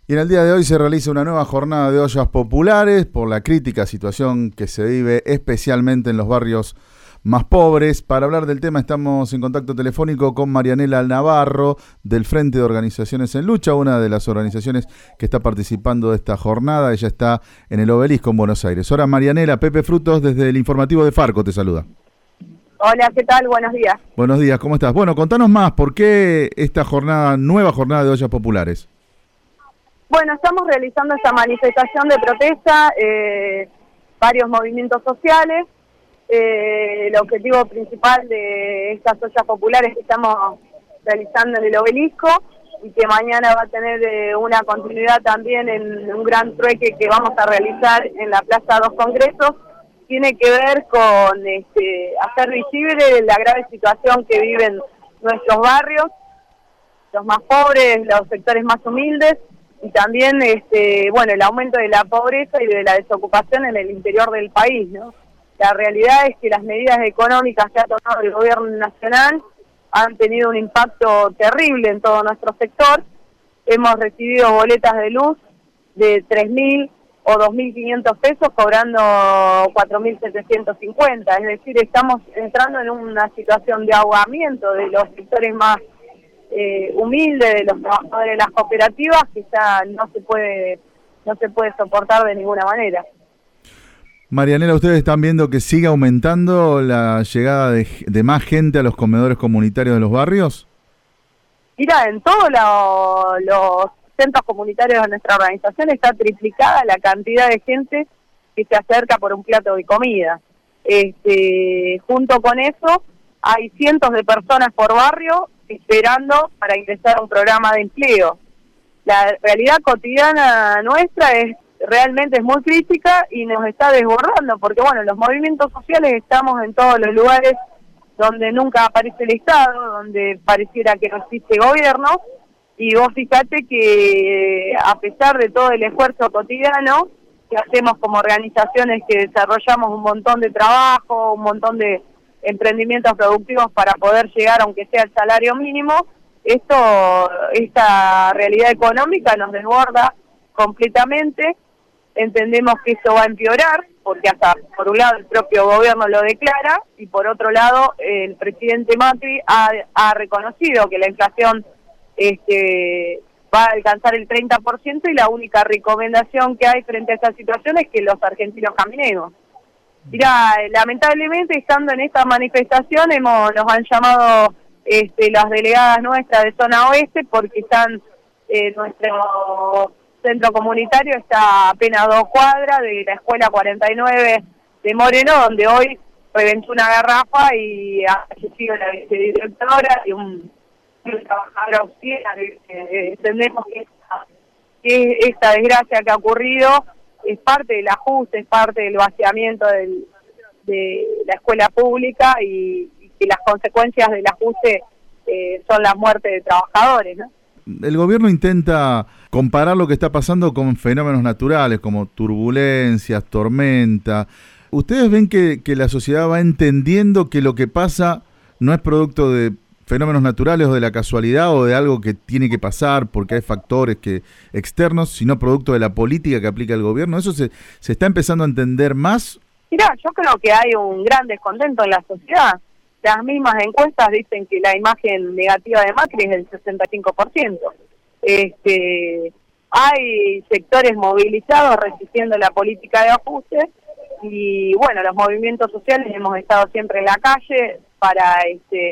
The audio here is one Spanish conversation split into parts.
Y en el día de hoy se realiza una nueva jornada de ollas populares por la crítica situación que se vive especialmente en los barrios más pobres. Para hablar del tema estamos en contacto telefónico con Marianela Navarro del Frente de Organizaciones en Lucha, una de las organizaciones que está participando de esta jornada. Ella está en el Obelisco en Buenos Aires. Hola Marianela, Pepe Frutos desde el informativo de Farco te saluda. Hola, ¿qué tal? Buenos días. Buenos días, ¿cómo estás? Bueno, contanos más, ¿por qué esta nueva jornada de ollas populares? Bueno, estamos realizando esta manifestación de protesta, varios movimientos sociales. El objetivo principal de estas ollas populares que estamos realizando en el Obelisco y que mañana va a tener una continuidad también en un gran trueque que vamos a realizar en la Plaza Dos Congresos, tiene que ver con hacer visible la grave situación que viven nuestros barrios, los más pobres, los sectores más humildes, y también el aumento de la pobreza y de la desocupación en el interior del país, ¿no? La realidad es que las medidas económicas que ha tomado el gobierno nacional han tenido un impacto terrible en todo nuestro sector. Hemos recibido boletas de luz de 3.000 o 2.500 pesos cobrando 4.750, es decir, estamos entrando en una situación de ahogamiento de los sectores más humilde de los trabajadores de las cooperativas, que ya no se puede soportar de ninguna manera. Marianela, ¿ustedes están viendo que sigue aumentando la llegada de más gente a los comedores comunitarios de los barrios? Mira, en todos los centros comunitarios de nuestra organización está triplicada la cantidad de gente que se acerca por un plato de comida. Junto con eso, hay cientos de personas por barrio esperando para ingresar a un programa de empleo. La realidad cotidiana nuestra realmente es muy crítica y nos está desbordando, porque bueno, los movimientos sociales estamos en todos los lugares donde nunca aparece el Estado, donde pareciera que no existe gobierno, y vos fíjate que a pesar de todo el esfuerzo cotidiano que hacemos como organizaciones que desarrollamos un montón de trabajo, un montón de emprendimientos productivos para poder llegar aunque sea al salario mínimo, esta realidad económica nos desborda completamente. Entendemos que esto va a empeorar, porque hasta por un lado el propio gobierno lo declara, y por otro lado el presidente Macri ha reconocido que la inflación va a alcanzar el 30%, y la única recomendación que hay frente a esta situación es que los argentinos caminemos. Mira, lamentablemente estando en esta manifestación nos han llamado las delegadas nuestras de zona oeste, porque están nuestro centro comunitario está a apenas 2 cuadras de la escuela 49 de Moreno, donde hoy reventó una garrafa y ha fallecido la vicedirectora y un trabajador auxiliar. Entendemos que esta desgracia que ha ocurrido es parte del ajuste, es parte del vaciamiento de la escuela pública, y que las consecuencias del ajuste son la muerte de trabajadores, ¿no? El gobierno intenta comparar lo que está pasando con fenómenos naturales como turbulencias, tormenta. ¿Ustedes ven que la sociedad va entendiendo que lo que pasa no es producto de fenómenos naturales o de la casualidad o de algo que tiene que pasar porque hay factores externos, sino producto de la política que aplica el gobierno? ¿Eso se está empezando a entender más? Mirá, yo creo que hay un gran descontento en la sociedad. Las mismas encuestas dicen que la imagen negativa de Macri es del 65%. Hay sectores movilizados resistiendo la política de ajuste, y bueno, los movimientos sociales hemos estado siempre en la calle para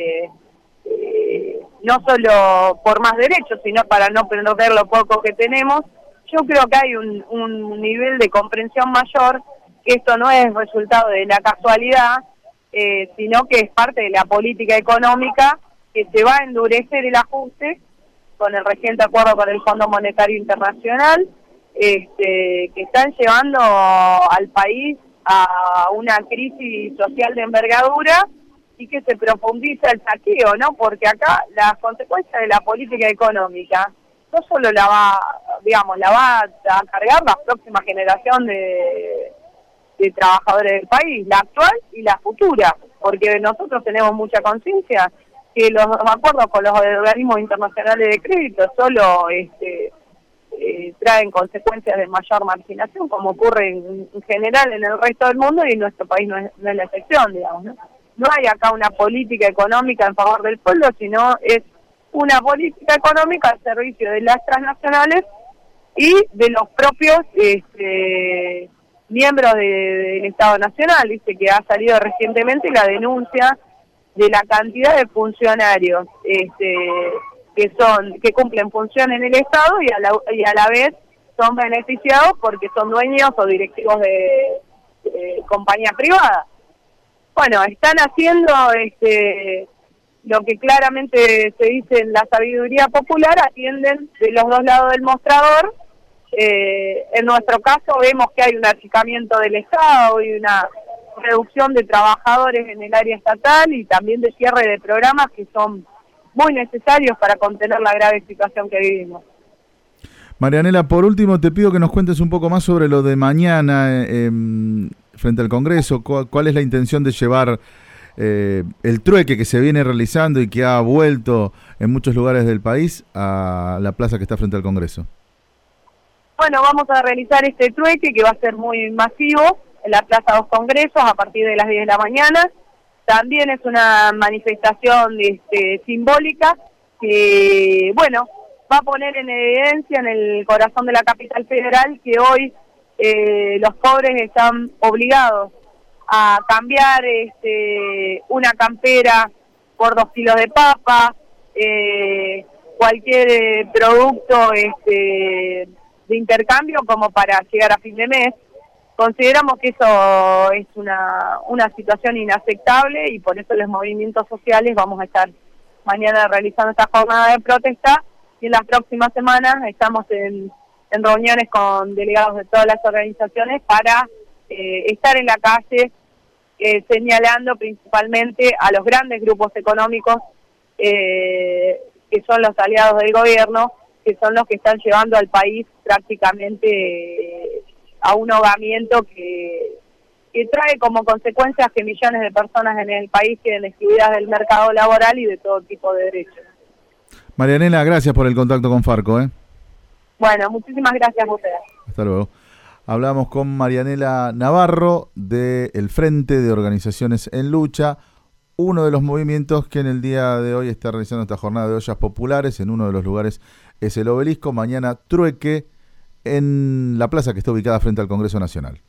no solo por más derechos, sino para no perder lo poco que tenemos. Yo creo que hay un nivel de comprensión mayor, que esto no es resultado de la casualidad, sino que es parte de la política económica, que se va a endurecer el ajuste con el reciente acuerdo con el Fondo Monetario Internacional, que están llevando al país a una crisis social de envergadura, y que se profundiza el saqueo, ¿no? Porque acá las consecuencias de la política económica no solo la va a cargar la próxima generación de trabajadores del país, la actual y la futura, porque nosotros tenemos mucha conciencia que los acuerdos con los organismos internacionales de crédito solo traen consecuencias de mayor marginación, como ocurre en general en el resto del mundo, y en nuestro país no es la excepción, digamos, ¿no? No hay acá una política económica en favor del pueblo, sino es una política económica al servicio de las transnacionales y de los propios miembros del Estado Nacional. Dice que ha salido recientemente la denuncia de la cantidad de funcionarios que cumplen funciones en el Estado y a la vez son beneficiados porque son dueños o directivos de compañías privadas. Bueno, están haciendo lo que claramente se dice en la sabiduría popular, atienden de los dos lados del mostrador. En nuestro caso vemos que hay un achicamiento del Estado y una reducción de trabajadores en el área estatal y también de cierre de programas que son muy necesarios para contener la grave situación que vivimos. Marianela, por último te pido que nos cuentes un poco más sobre lo de mañana frente al Congreso. ¿Cuál es la intención de llevar el trueque que se viene realizando y que ha vuelto en muchos lugares del país a la plaza que está frente al Congreso? Bueno, vamos a realizar este trueque que va a ser muy masivo en la Plaza Dos Congresos a partir de las 10 de la mañana. También es una manifestación simbólica que, bueno, va a poner en evidencia en el corazón de la capital federal que hoy los pobres están obligados a cambiar una campera por 2 kilos de papa, cualquier producto de intercambio como para llegar a fin de mes. Consideramos que eso es una situación inaceptable y por eso los movimientos sociales vamos a estar mañana realizando esta jornada de protesta y en las próximas semanas estamos en reuniones con delegados de todas las organizaciones para estar en la calle señalando principalmente a los grandes grupos económicos que son los aliados del gobierno, que son los que están llevando al país prácticamente a un ahogamiento que trae como consecuencias que millones de personas en el país queden excluidas del mercado laboral y de todo tipo de derechos. Marianela, gracias por el contacto con Farco. Bueno, muchísimas gracias a ustedes. Hasta luego. Hablamos con Marianela Navarro del Frente de Organizaciones en Lucha, uno de los movimientos que en el día de hoy está realizando esta jornada de ollas populares. En uno de los lugares es el Obelisco. Mañana trueque en la plaza que está ubicada frente al Congreso Nacional.